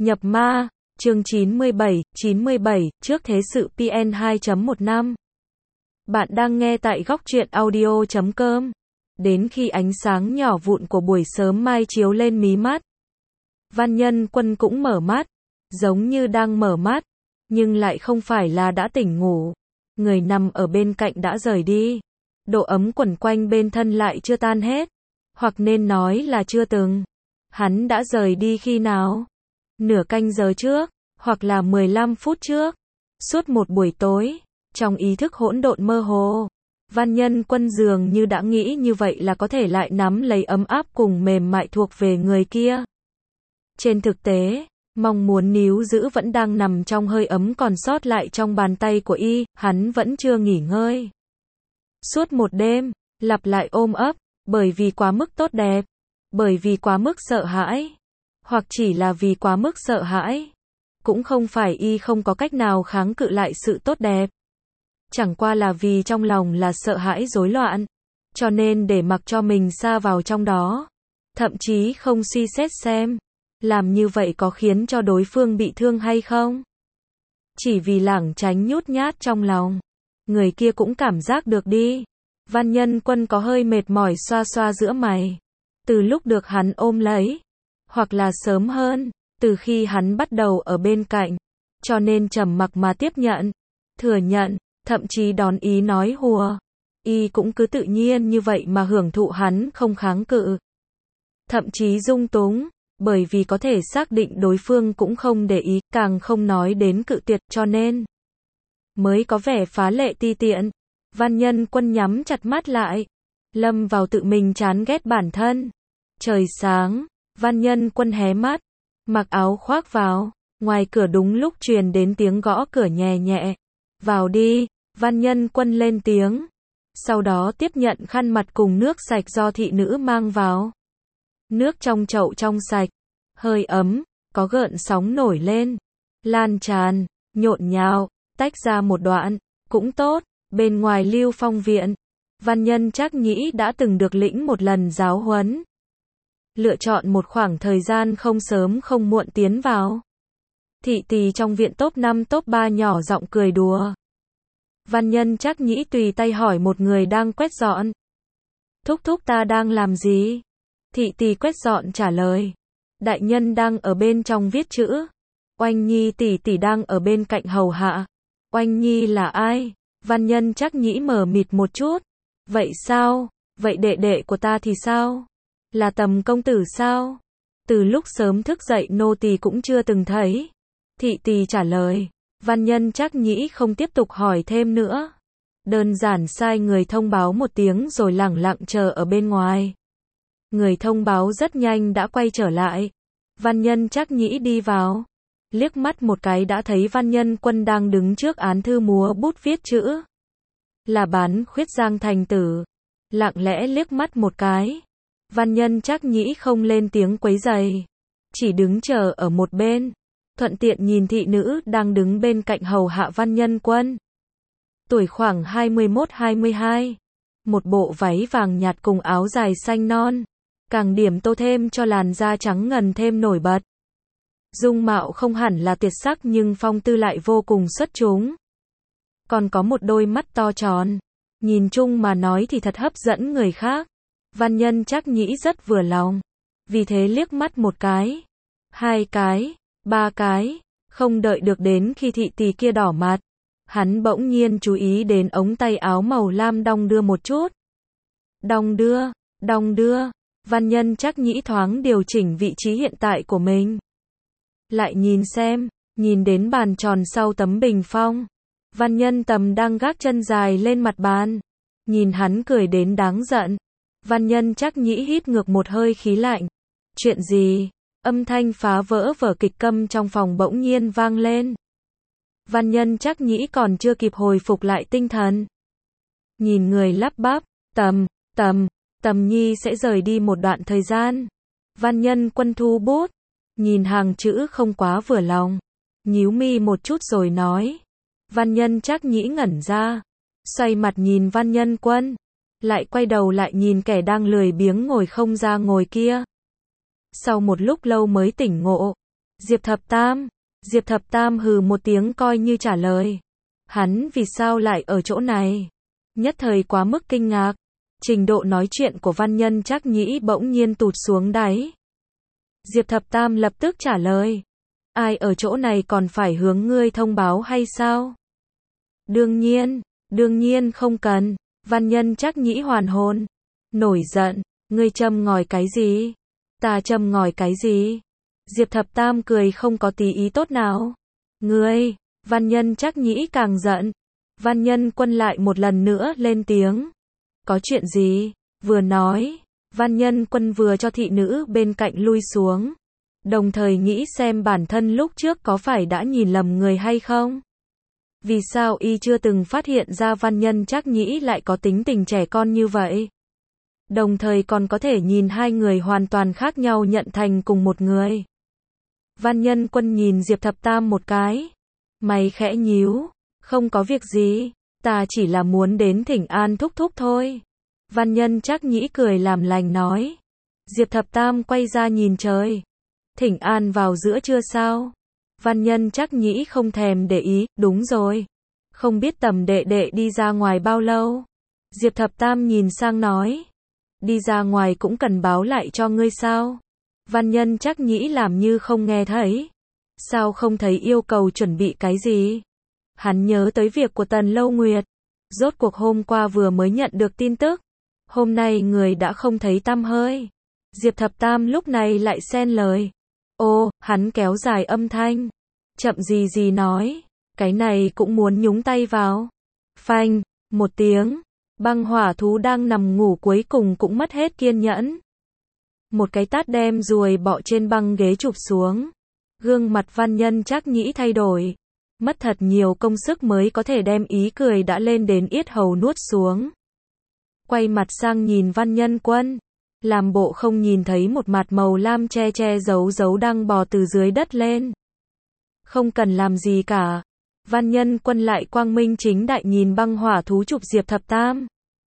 Nhập ma, chương 97, trước thế sự PN 2.15. Bạn đang nghe tại góc truyện audio.com. Đến khi ánh sáng nhỏ vụn của buổi sớm mai chiếu lên mí mắt, Văn Nhân Quân cũng mở mắt, giống như đang mở mắt, nhưng lại không phải là đã tỉnh ngủ. Người nằm ở bên cạnh đã rời đi. Độ ấm quẩn quanh bên thân lại chưa tan hết, hoặc nên nói là chưa từng. Hắn đã rời đi khi nào? Nửa canh giờ trước, hoặc là 15 phút trước. Suốt một buổi tối, trong ý thức hỗn độn mơ hồ, Văn Nhân Quân dường như đã nghĩ như vậy là có thể lại nắm lấy ấm áp cùng mềm mại thuộc về người kia. Trên thực tế, mong muốn níu giữ vẫn đang nằm trong hơi ấm còn sót lại trong bàn tay của y, hắn vẫn chưa nghỉ ngơi. Suốt một đêm, lặp lại ôm ấp, bởi vì quá mức tốt đẹp, bởi vì quá mức sợ hãi, hoặc chỉ là vì quá mức sợ hãi. Cũng không phải y không có cách nào kháng cự lại sự tốt đẹp. Chẳng qua là vì trong lòng là sợ hãi rối loạn, cho nên để mặc cho mình sa vào trong đó. Thậm chí không suy xét xem, làm như vậy có khiến cho đối phương bị thương hay không. Chỉ vì lảng tránh nhút nhát trong lòng. Người kia cũng cảm giác được đi. Văn Nhân Quân có hơi mệt mỏi xoa xoa giữa mày. Từ lúc được hắn ôm lấy, hoặc là sớm hơn, từ khi hắn bắt đầu ở bên cạnh, cho nên trầm mặc mà tiếp nhận, thừa nhận, thậm chí đón ý nói hùa. Y cũng cứ tự nhiên như vậy mà hưởng thụ hắn không kháng cự. Thậm chí dung túng, bởi vì có thể xác định đối phương cũng không để ý, càng không nói đến cự tuyệt, cho nên mới có vẻ phá lệ ti tiện. Văn Nhân Quân nhắm chặt mắt lại, lâm vào tự mình chán ghét bản thân. Trời sáng, Văn Nhân Quân hé mắt, mặc áo khoác vào, ngoài cửa đúng lúc truyền đến tiếng gõ cửa nhẹ nhẹ. Vào đi, Văn Nhân Quân lên tiếng. Sau đó tiếp nhận khăn mặt cùng nước sạch do thị nữ mang vào. Nước trong chậu trong sạch, hơi ấm, có gợn sóng nổi lên, lan tràn, nhộn nhạo, tách ra một đoạn, cũng tốt. Bên ngoài Lưu Phong viện, Văn Nhân Trác Nhĩ đã từng được lĩnh một lần giáo huấn. Lựa chọn một khoảng thời gian không sớm không muộn tiến vào. Thị tỳ trong viện top 5 top 3 nhỏ giọng cười đùa. Văn Nhân Trác Nhĩ tùy tay hỏi một người đang quét dọn. Thúc thúc ta đang làm gì? Thị tỳ quét dọn trả lời. Đại nhân đang ở bên trong viết chữ. Oanh Nhi tỷ tỷ đang ở bên cạnh hầu hạ. Oanh Nhi là ai? Văn Nhân Trác Nhĩ mờ mịt một chút. Vậy sao? Vậy đệ đệ của ta thì sao? Là Tầm công tử sao? Từ lúc sớm thức dậy nô tỳ cũng chưa từng thấy. Thị tỳ trả lời. Văn Nhân Trác Nhĩ không tiếp tục hỏi thêm nữa. Đơn giản sai người thông báo một tiếng rồi lẳng lặng chờ ở bên ngoài. Người thông báo rất nhanh đã quay trở lại. Văn Nhân Trác Nhĩ đi vào. Liếc mắt một cái đã thấy Văn Nhân Quân đang đứng trước án thư múa bút viết chữ. Là Bán Khuyết Giang thành tử. Lặng lẽ liếc mắt một cái. Văn Nhân Trác Nhĩ không lên tiếng quấy rầy, chỉ đứng chờ ở một bên, thuận tiện nhìn thị nữ đang đứng bên cạnh hầu hạ Văn Nhân Quân. Tuổi khoảng 21-22, một bộ váy vàng nhạt cùng áo dài xanh non, càng điểm tô thêm cho làn da trắng ngần thêm nổi bật. Dung mạo không hẳn là tuyệt sắc nhưng phong tư lại vô cùng xuất chúng. Còn có một đôi mắt to tròn, nhìn chung mà nói thì thật hấp dẫn người khác. Văn Nhân Trác Nhĩ rất vừa lòng, vì thế liếc mắt một cái, hai cái, ba cái, không đợi được đến khi thị tỳ kia đỏ mặt, hắn bỗng nhiên chú ý đến ống tay áo màu lam đong đưa một chút. Đong đưa, Văn Nhân Trác Nhĩ thoáng điều chỉnh vị trí hiện tại của mình. Lại nhìn xem, nhìn đến bàn tròn sau tấm bình phong. Văn Nhân Tầm đang gác chân dài lên mặt bàn, nhìn hắn cười đến đáng giận. Văn Nhân Trác Nhĩ hít ngược một hơi khí lạnh. Chuyện gì? Âm thanh phá vỡ vở kịch câm trong phòng bỗng nhiên vang lên. Văn Nhân Trác Nhĩ còn chưa kịp hồi phục lại tinh thần. Nhìn người lắp bắp, Tầm Nhi sẽ rời đi một đoạn thời gian. Văn Nhân Quân thu bút, nhìn hàng chữ không quá vừa lòng, nhíu mi một chút rồi nói. Văn Nhân Trác Nhĩ ngẩn ra, xoay mặt nhìn Văn Nhân Quân, lại quay đầu lại nhìn kẻ đang lười biếng ngồi không ra ngồi kia. Sau một lúc lâu mới tỉnh ngộ, Diệp Thập Tam. Diệp Thập Tam hừ một tiếng coi như trả lời. Hắn vì sao lại ở chỗ này? Nhất thời quá mức kinh ngạc. Trình độ nói chuyện của Văn Nhân Trác Nhĩ bỗng nhiên tụt xuống đáy. Diệp Thập Tam lập tức trả lời. Ai ở chỗ này còn phải hướng ngươi thông báo hay sao? Đương nhiên không cần. Văn Nhân Trác Nhĩ hoàn hồn. Nổi giận, ngươi châm ngòi cái gì? Ta châm ngòi cái gì? Diệp Thập Tam cười không có tí ý tốt nào. Ngươi, Văn Nhân Trác Nhĩ càng giận. Văn Nhân Quân lại một lần nữa lên tiếng. Có chuyện gì? Vừa nói, Văn Nhân Quân vừa cho thị nữ bên cạnh lui xuống. Đồng thời nghĩ xem bản thân lúc trước có phải đã nhìn lầm người hay không? Vì sao y chưa từng phát hiện ra Văn Nhân Trác Nhĩ lại có tính tình trẻ con như vậy? Đồng thời còn có thể nhìn hai người hoàn toàn khác nhau nhận thành cùng một người. Văn Nhân Quân nhìn Diệp Thập Tam một cái. Mày khẽ nhíu. Không có việc gì. Ta chỉ là muốn đến thỉnh an thúc thúc thôi. Văn Nhân Trác Nhĩ cười làm lành nói. Diệp Thập Tam quay ra nhìn trời. Thỉnh an vào giữa trưa sao? Văn Nhân Trác Nhĩ không thèm để ý. Đúng rồi. Không biết Tầm đệ đệ đi ra ngoài bao lâu? Diệp Thập Tam nhìn sang nói. Đi ra ngoài cũng cần báo lại cho ngươi sao? Văn Nhân Trác Nhĩ làm như không nghe thấy. Sao không thấy yêu cầu chuẩn bị cái gì? Hắn nhớ tới việc của Tần Lâu Nguyệt. Rốt cuộc hôm qua vừa mới nhận được tin tức. Hôm nay người đã không thấy tăm hơi. Diệp Thập Tam lúc này lại xen lời. Ô, hắn kéo dài âm thanh. Chậm gì nói. Cái này cũng muốn nhúng tay vào. Phanh, một tiếng. Băng hỏa thú đang nằm ngủ cuối cùng cũng mất hết kiên nhẫn. Một cái tát đem ruồi bọ trên băng ghế chụp xuống. Gương mặt Văn Nhân Trác Nhĩ thay đổi. Mất thật nhiều công sức mới có thể đem ý cười đã lên đến yết hầu nuốt xuống. Quay mặt sang nhìn Văn Nhân Quân. Làm bộ không nhìn thấy một mặt màu lam che giấu đang bò từ dưới đất lên. Không cần làm gì cả. Văn Nhân Quân lại quang minh chính đại nhìn băng hỏa thú chụp Diệp Thập Tam.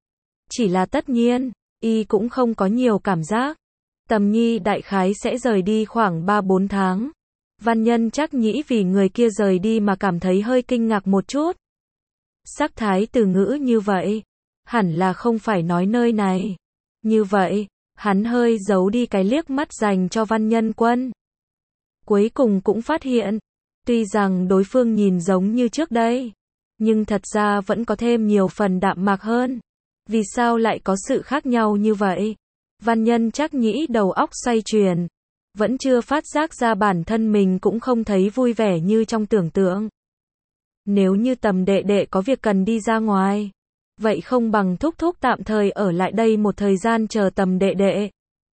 Chỉ là tất nhiên, y cũng không có nhiều cảm giác. Tầm Nhi đại khái sẽ rời đi khoảng 3-4 tháng. Văn Nhân Trác Nhĩ vì người kia rời đi mà cảm thấy hơi kinh ngạc một chút. Sắc thái từ ngữ như vậy, hẳn là không phải nói nơi này. Như vậy, hắn hơi giấu đi cái liếc mắt dành cho Văn Nhân Quân. Cuối cùng cũng phát hiện, tuy rằng đối phương nhìn giống như trước đây, nhưng thật ra vẫn có thêm nhiều phần đạm mạc hơn. Vì sao lại có sự khác nhau như vậy? Văn Nhân Trác Nhĩ đầu óc xoay chuyển. Vẫn chưa phát giác ra bản thân mình cũng không thấy vui vẻ như trong tưởng tượng. Nếu như Tầm đệ đệ có việc cần đi ra ngoài, vậy không bằng thúc thúc tạm thời ở lại đây một thời gian chờ Tầm đệ đệ.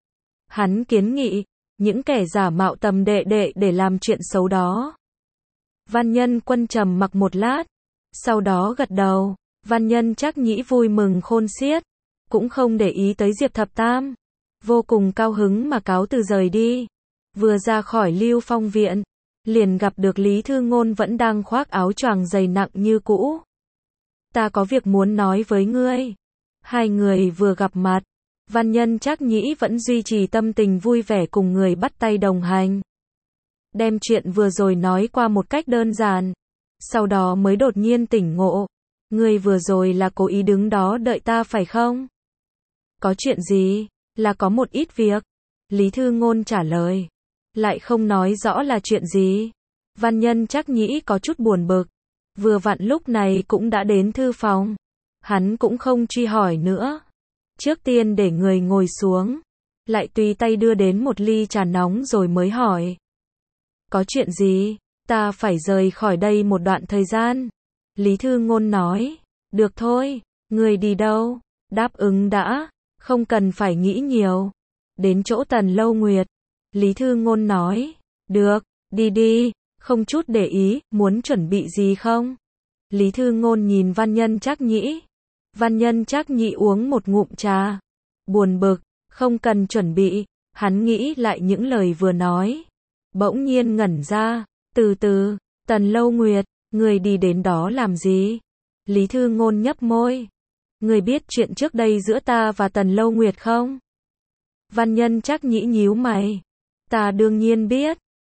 Hắn kiến nghị, những kẻ giả mạo Tầm đệ đệ để làm chuyện xấu đó. Văn Nhân Quân trầm mặc một lát, sau đó gật đầu. Văn Nhân Trác Nhĩ vui mừng khôn xiết, cũng không để ý tới Diệp Thập Tam. Vô cùng cao hứng mà cáo từ rời đi. Vừa ra khỏi Lưu Phong viện, liền gặp được Lý Thư Ngôn vẫn đang khoác áo choàng dày nặng như cũ. Ta có việc muốn nói với ngươi. Hai người vừa gặp mặt, Văn Nhân Trác Nhĩ vẫn duy trì tâm tình vui vẻ cùng người bắt tay đồng hành. Đem chuyện vừa rồi nói qua một cách đơn giản. Sau đó mới đột nhiên tỉnh ngộ. Ngươi vừa rồi là cố ý đứng đó đợi ta phải không? Có chuyện gì? Là có một ít việc. Lý Thư Ngôn trả lời. Lại không nói rõ là chuyện gì. Văn Nhân Trác Nhĩ có chút buồn bực. Vừa vặn lúc này cũng đã đến thư phòng. Hắn cũng không truy hỏi nữa. Trước tiên để người ngồi xuống. Lại tùy tay đưa đến một ly trà nóng rồi mới hỏi. Có chuyện gì? Ta phải rời khỏi đây một đoạn thời gian. Lý Thư Ngôn nói. Được thôi. Người đi đâu? Đáp ứng đã. Không cần phải nghĩ nhiều. Đến chỗ Tần Lâu Nguyệt. Lý Thư Ngôn nói. Được, đi đi. Không chút để ý, muốn chuẩn bị gì không? Lý Thư Ngôn nhìn Văn Nhân Trác Nhĩ. Văn Nhân Trác Nhĩ uống một ngụm trà. Buồn bực, không cần chuẩn bị. Hắn nghĩ lại những lời vừa nói. Bỗng nhiên ngẩn ra. Từ từ, Tần Lâu Nguyệt, người đi đến đó làm gì? Lý Thư Ngôn nhấp môi. Người biết chuyện trước đây giữa ta và Tần Lâu Nguyệt không? Văn Nhân Trác Nhĩ nhíu mày. Ta đương nhiên biết,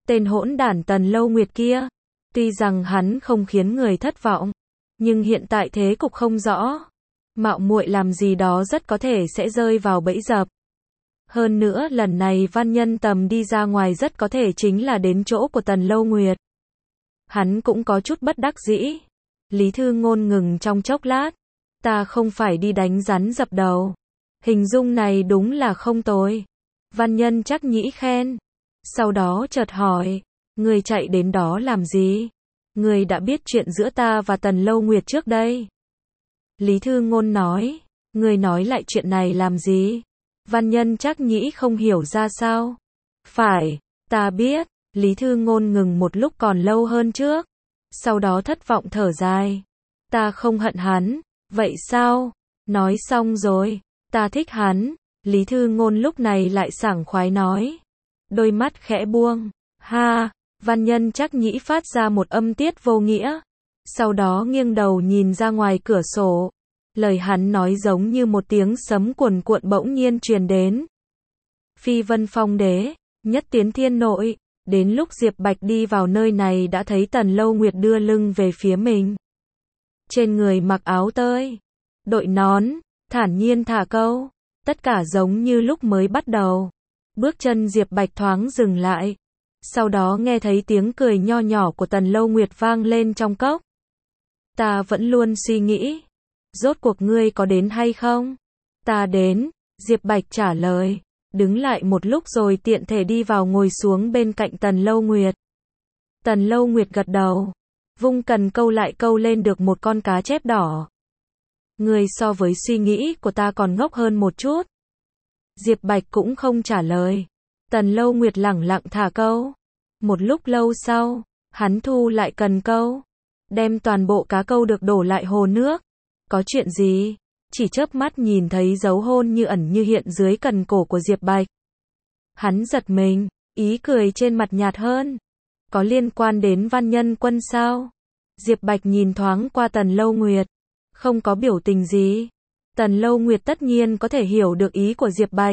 Tên hỗn đản Tần Lâu Nguyệt kia. Tuy rằng hắn không khiến người thất vọng, nhưng hiện tại thế cục không rõ. Mạo muội làm gì đó rất có thể sẽ rơi vào bẫy dập. Hơn nữa lần này Văn Nhân Tầm đi ra ngoài rất có thể chính là đến chỗ của Tần Lâu Nguyệt. Hắn cũng có chút bất đắc dĩ. Lý Thư Ngôn ngừng trong chốc lát. Ta không phải đi đánh rắn dập đầu. Hình dung này đúng là không tồi. Văn Nhân Trác Nhĩ khen. Sau đó chợt hỏi. Người chạy đến đó làm gì? Người đã biết chuyện giữa ta và Tần Lâu Nguyệt trước đây. Lý Thư Ngôn nói. Người nói lại chuyện này làm gì? Văn Nhân Trác Nhĩ không hiểu ra sao. Phải, ta biết. Lý Thư Ngôn ngừng một lúc còn lâu hơn trước. Sau đó thất vọng thở dài. Ta không hận hắn. Vậy sao? Nói xong rồi. Ta thích hắn. Lý Thư Ngôn lúc này lại sảng khoái nói. Đôi mắt khẽ buông. Ha! Văn Nhân Trác Nhĩ phát ra một âm tiết vô nghĩa. Sau đó nghiêng đầu nhìn ra ngoài cửa sổ. Lời hắn nói giống như một tiếng sấm cuồn cuộn bỗng nhiên truyền đến. Phi Vân Phong Đế, nhất tiến thiên nội. Đến lúc Diệp Bạch đi vào nơi này đã thấy Tần Lâu Nguyệt đưa lưng về phía mình. Trên người mặc áo tơi, đội nón, thản nhiên thả câu. Tất cả giống như lúc mới bắt đầu. Bước chân Diệp Bạch thoáng dừng lại. Sau đó nghe thấy tiếng cười nho nhỏ của Tần Lâu Nguyệt vang lên trong cốc. Ta vẫn luôn suy nghĩ. Rốt cuộc ngươi có đến hay không? Ta đến, Diệp Bạch trả lời. Đứng lại một lúc rồi tiện thể đi vào ngồi xuống bên cạnh Tần Lâu Nguyệt. Tần Lâu Nguyệt gật đầu. Vung cần câu lại câu lên được một con cá chép đỏ. Ngươi so với suy nghĩ của ta còn ngốc hơn một chút. Diệp Bạch cũng không trả lời. Tần Lâu Nguyệt lẳng lặng thả câu. Một lúc lâu sau, hắn thu lại cần câu. Đem toàn bộ cá câu được đổ lại hồ nước. Có chuyện gì? Chỉ chớp mắt nhìn thấy dấu hôn như ẩn như hiện dưới cần cổ của Diệp Bạch. Hắn giật mình, ý cười trên mặt nhạt hơn. Có liên quan đến Văn Nhân Quân sao? Diệp Bạch nhìn thoáng qua Tần Lâu Nguyệt. Không có biểu tình gì. Tần Lâu Nguyệt tất nhiên có thể hiểu được ý của Diệp Bạch.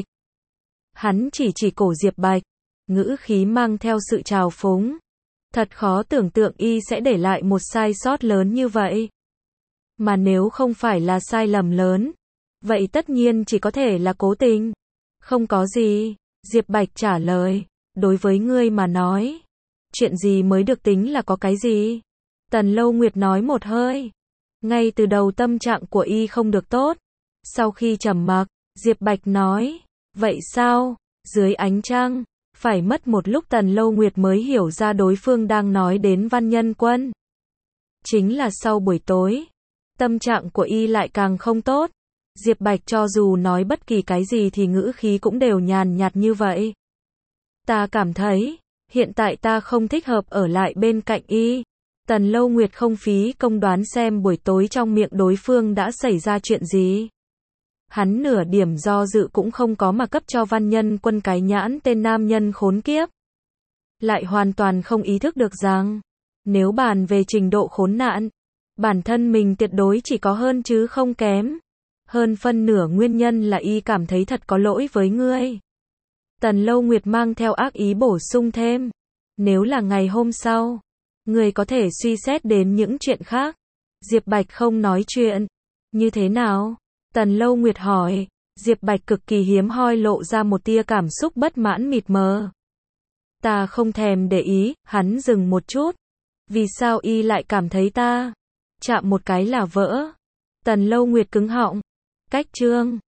Hắn chỉ cổ Diệp Bạch. Ngữ khí mang theo sự trào phúng. Thật khó tưởng tượng y sẽ để lại một sai sót lớn như vậy. Mà nếu không phải là sai lầm lớn, vậy tất nhiên chỉ có thể là cố tình. Không có gì, Diệp Bạch trả lời. Đối với ngươi mà nói, chuyện gì mới được tính là có cái gì? Tần Lâu Nguyệt nói một hơi. Ngay từ đầu tâm trạng của y không được tốt. Sau khi trầm mặc, Diệp Bạch nói. Vậy sao? Dưới ánh trăng, phải mất một lúc Tần Lâu Nguyệt mới hiểu ra đối phương đang nói đến Văn Nhân Quân. Chính là sau buổi tối, tâm trạng của y lại càng không tốt. Diệp Bạch cho dù nói bất kỳ cái gì thì ngữ khí cũng đều nhàn nhạt như vậy. Ta cảm thấy, hiện tại ta không thích hợp ở lại bên cạnh y. Tần Lâu Nguyệt không phí công đoán xem buổi tối trong miệng đối phương đã xảy ra chuyện gì. Hắn nửa điểm do dự cũng không có mà cấp cho Văn Nhân Quân cái nhãn tên nam nhân khốn kiếp. Lại hoàn toàn không ý thức được rằng, nếu bàn về trình độ khốn nạn, bản thân mình tuyệt đối chỉ có hơn chứ không kém. Hơn phân nửa nguyên nhân là y cảm thấy thật có lỗi với ngươi. Tần Lâu Nguyệt mang theo ác ý bổ sung thêm. Nếu là ngày hôm sau, ngươi có thể suy xét đến những chuyện khác. Diệp Bạch không nói chuyện. Như thế nào? Tần Lâu Nguyệt hỏi. Diệp Bạch cực kỳ hiếm hoi lộ ra một tia cảm xúc bất mãn mịt mờ. Ta không thèm để ý, hắn dừng một chút. Vì sao y lại cảm thấy ta chạm một cái là vỡ? Tần Lâu Nguyệt cứng họng. Cách chương